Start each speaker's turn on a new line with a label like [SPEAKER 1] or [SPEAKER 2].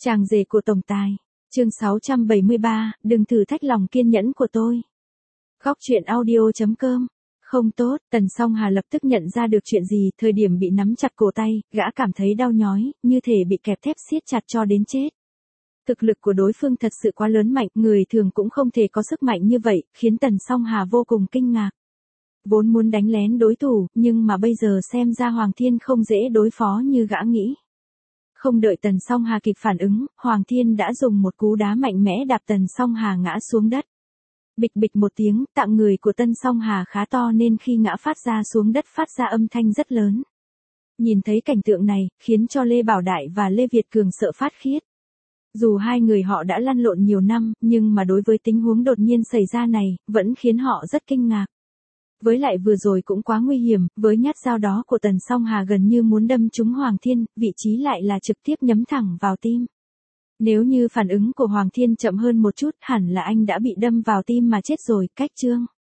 [SPEAKER 1] Chàng rể của tổng tài. Chương 673, đừng thử thách lòng kiên nhẫn của tôi. Góc truyện audio.com. Không tốt, Tần Song Hà lập tức nhận ra được chuyện gì, thời điểm bị nắm chặt cổ tay, gã cảm thấy đau nhói, như thể bị kẹp thép siết chặt cho đến chết. Thực lực của đối phương thật sự quá lớn mạnh, người thường cũng không thể có sức mạnh như vậy, khiến Tần Song Hà vô cùng kinh ngạc. Vốn muốn đánh lén đối thủ, nhưng mà bây giờ xem ra Hoàng Thiên không dễ đối phó như gã nghĩ. Không đợi Tần Song Hà kịp phản ứng, Hoàng Thiên đã dùng một cú đá mạnh mẽ đạp Tần Song Hà ngã xuống đất. Bịch bịch một tiếng, tạng người của Tần Song Hà khá to nên khi ngã phát ra xuống đất phát ra âm thanh rất lớn. Nhìn thấy cảnh tượng này, khiến cho Lê Bảo Đại và Lê Việt Cường sợ phát khiết. Dù hai người họ đã lăn lộn nhiều năm, nhưng mà đối với tình huống đột nhiên xảy ra này, vẫn khiến họ rất kinh ngạc. Với lại vừa rồi cũng quá nguy hiểm, với nhát dao đó của Tần Song Hà gần như muốn đâm trúng Hoàng Thiên, vị trí lại là trực tiếp nhắm thẳng vào tim. Nếu như phản ứng của Hoàng Thiên chậm hơn một chút, hẳn là anh đã bị đâm vào tim mà chết rồi, cách chương.